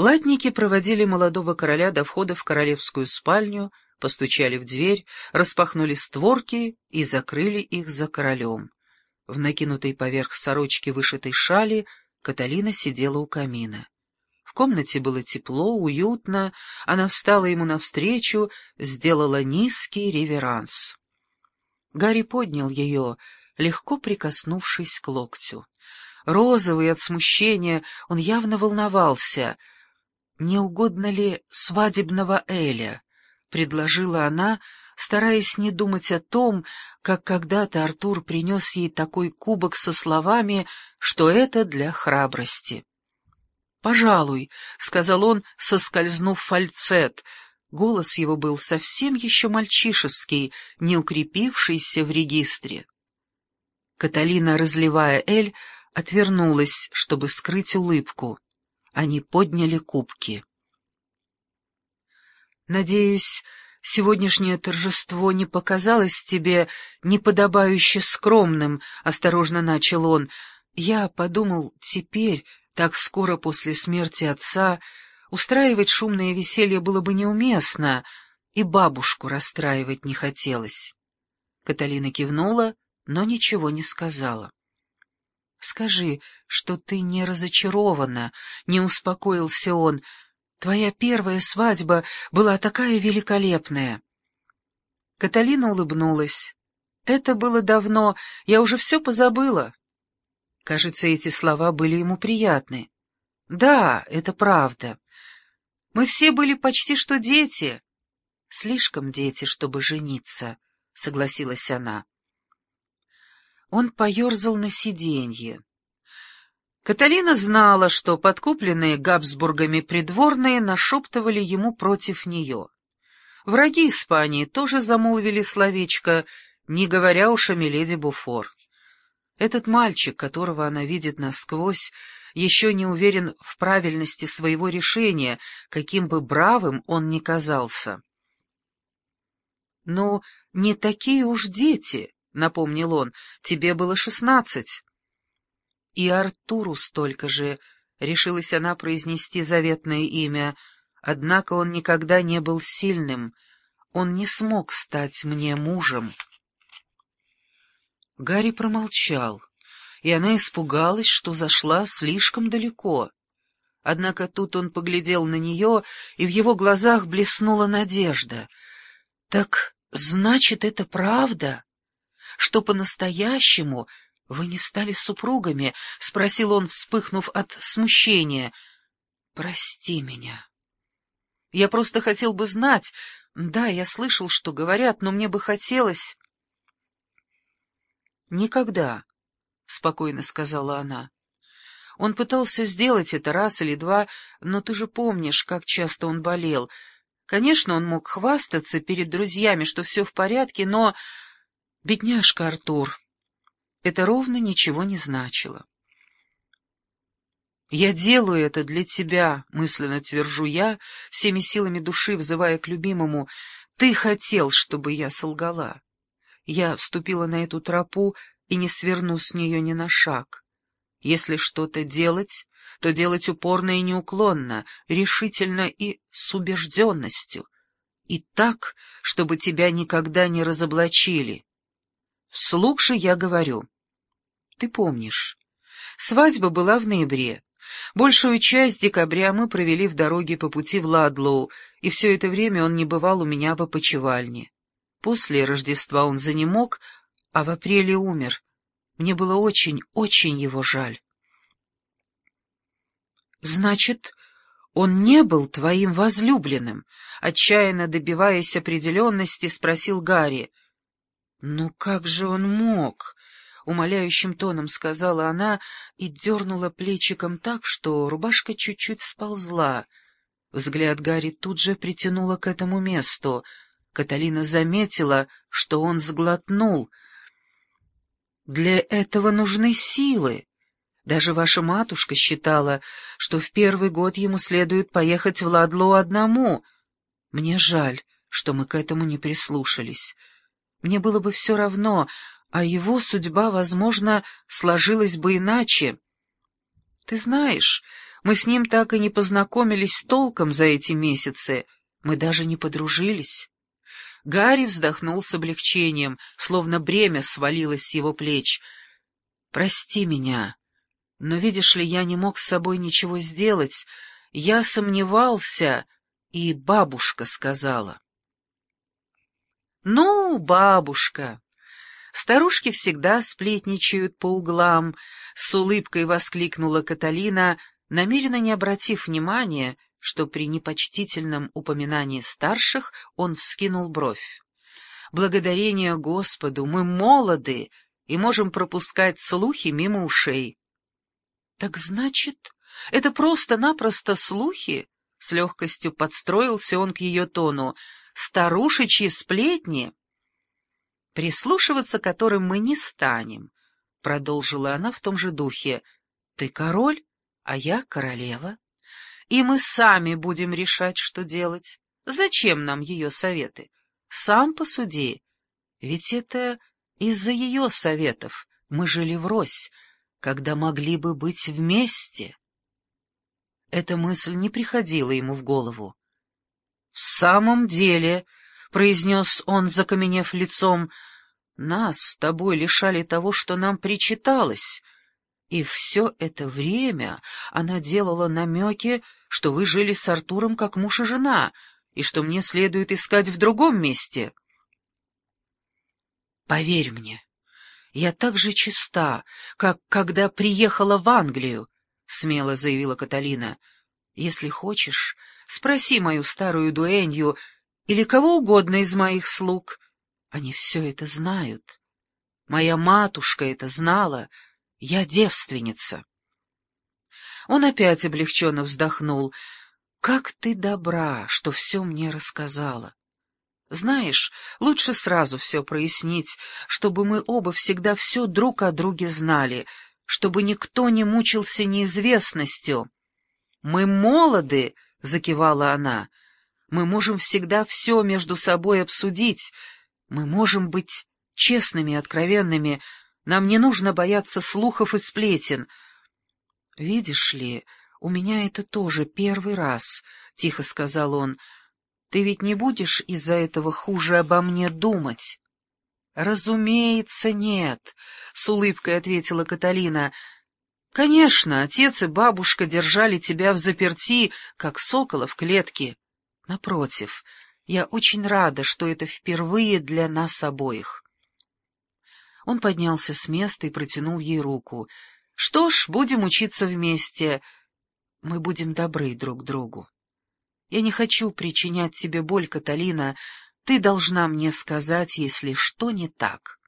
Латники проводили молодого короля до входа в королевскую спальню, постучали в дверь, распахнули створки и закрыли их за королем. В накинутой поверх сорочки вышитой шали Каталина сидела у камина. В комнате было тепло, уютно, она встала ему навстречу, сделала низкий реверанс. Гарри поднял ее, легко прикоснувшись к локтю. Розовый от смущения, он явно волновался. «Не угодно ли свадебного Эля?» — предложила она, стараясь не думать о том, как когда-то Артур принес ей такой кубок со словами, что это для храбрости. «Пожалуй», — сказал он, соскользнув в фальцет. Голос его был совсем еще мальчишеский, не укрепившийся в регистре. Каталина, разливая эль, отвернулась, чтобы скрыть улыбку. Они подняли кубки. «Надеюсь, сегодняшнее торжество не показалось тебе неподобающе скромным», — осторожно начал он. «Я подумал, теперь, так скоро после смерти отца, устраивать шумное веселье было бы неуместно, и бабушку расстраивать не хотелось». Каталина кивнула, но ничего не сказала. «Скажи, что ты не разочарована», — не успокоился он. «Твоя первая свадьба была такая великолепная». Каталина улыбнулась. «Это было давно, я уже все позабыла». Кажется, эти слова были ему приятны. «Да, это правда. Мы все были почти что дети». «Слишком дети, чтобы жениться», — согласилась она. Он поерзал на сиденье. Каталина знала, что подкупленные Габсбургами придворные нашептывали ему против нее. Враги Испании тоже замолвили словечко, не говоря уж о миледи Буфор. Этот мальчик, которого она видит насквозь, еще не уверен в правильности своего решения, каким бы бравым он ни казался. «Но не такие уж дети», — напомнил он, — «тебе было 16». «И Артуру столько же», — решилась она произнести заветное имя, однако он никогда не был сильным, он не смог стать мне мужем. Гарри промолчал, и она испугалась, что зашла слишком далеко. Однако тут он поглядел на нее, и в его глазах блеснула надежда. «Так, значит, это правда? Что по-настоящему вы не стали супругами?» — спросил он, вспыхнув от смущения. «Прости меня. Я просто хотел бы знать. Да, я слышал, что говорят, но мне бы хотелось...» «Никогда», — спокойно сказала она. «Он пытался сделать это раз или два, но ты же помнишь, как часто он болел. Конечно, он мог хвастаться перед друзьями, что все в порядке, но... Бедняжка Артур, это ровно ничего не значило. «Я делаю это для тебя», — мысленно твержу я, всеми силами души взывая к любимому. «Ты хотел, чтобы я солгала. Я вступила на эту тропу и не сверну с нее ни на шаг. Если что-то делать, то делать упорно и неуклонно, решительно и с убежденностью, и так, чтобы тебя никогда не разоблачили. Вслух же я говорю. Ты помнишь, свадьба была в ноябре. Большую часть декабря мы провели в дороге по пути в Ладлоу, и все это время он не бывал у меня в опочивальне. После Рождества он занемог, а в апреле умер. Мне было очень, очень его жаль». «Значит, он не был твоим возлюбленным?» — отчаянно добиваясь определенности, спросил Гарри. «Ну как же он мог?» — умоляющим тоном сказала она и дернула плечиком так, что рубашка чуть-чуть сползла. Взгляд Гарри тут же притянуло к этому месту. Каталина заметила, что он сглотнул. «Для этого нужны силы. Даже ваша матушка считала, что в первый год ему следует поехать в Ладлоу одному. Мне жаль, что мы к этому не прислушались. Мне было бы все равно, а его судьба, возможно, сложилась бы иначе. Ты знаешь, Мы с ним так и не познакомились толком за эти месяцы, мы даже не подружились». Гарри вздохнул с облегчением, словно бремя свалилось с его плеч. «Прости меня, но, видишь ли, я не мог с собой ничего сделать. Я сомневался, и бабушка сказала». «Ну, бабушка, старушки всегда сплетничают по углам», — с улыбкой воскликнула Каталина, намеренно не обратив внимания, что при непочтительном упоминании старших он вскинул бровь. «Благодарение Господу, мы молоды и можем пропускать слухи мимо ушей». «Так значит, это просто-напросто слухи?» — с легкостью подстроился он к ее тону. «Старушечьи сплетни?» «Прислушиваться к которым мы не станем», — продолжила она в том же духе. «Ты король, а я королева. И мы сами будем решать, что делать. Зачем нам ее советы? Сам посуди. Ведь это из-за ее советов мы жили врозь, когда могли бы быть вместе». Эта мысль не приходила ему в голову. «В самом деле», — произнес он, закаменев лицом, — «нас с тобой лишали того, что нам причиталось». И все это время она делала намеки, что вы жили с Артуром как муж и жена, и что мне следует искать в другом месте. Поверь мне, я так же чиста, как когда приехала в Англию, — смело заявила Каталина. Если хочешь, спроси мою старую дуэнью или кого угодно из моих слуг. Они все это знают. Моя матушка это знала. Я девственница. Он опять облегченно вздохнул. «Как ты добра, что все мне рассказала. Знаешь, лучше сразу все прояснить, чтобы мы оба всегда все друг о друге знали, чтобы никто не мучился неизвестностью». «Мы молоды», — закивала она. «Мы можем всегда все между собой обсудить. Мы можем быть честными и откровенными. Нам не нужно бояться слухов и сплетен». «Видишь ли, у меня это тоже первый раз», — тихо сказал он. «Ты ведь не будешь из-за этого хуже обо мне думать?» «Разумеется, нет», — с улыбкой ответила Каталина. «Конечно, отец и бабушка держали тебя взаперти, как сокола в клетке. Напротив, я очень рада, что это впервые для нас обоих». Он поднялся с места и протянул ей руку. «Что ж, будем учиться вместе. Мы будем добры друг другу. Я не хочу причинять тебе боль, Каталина. Ты должна мне сказать, если что не так».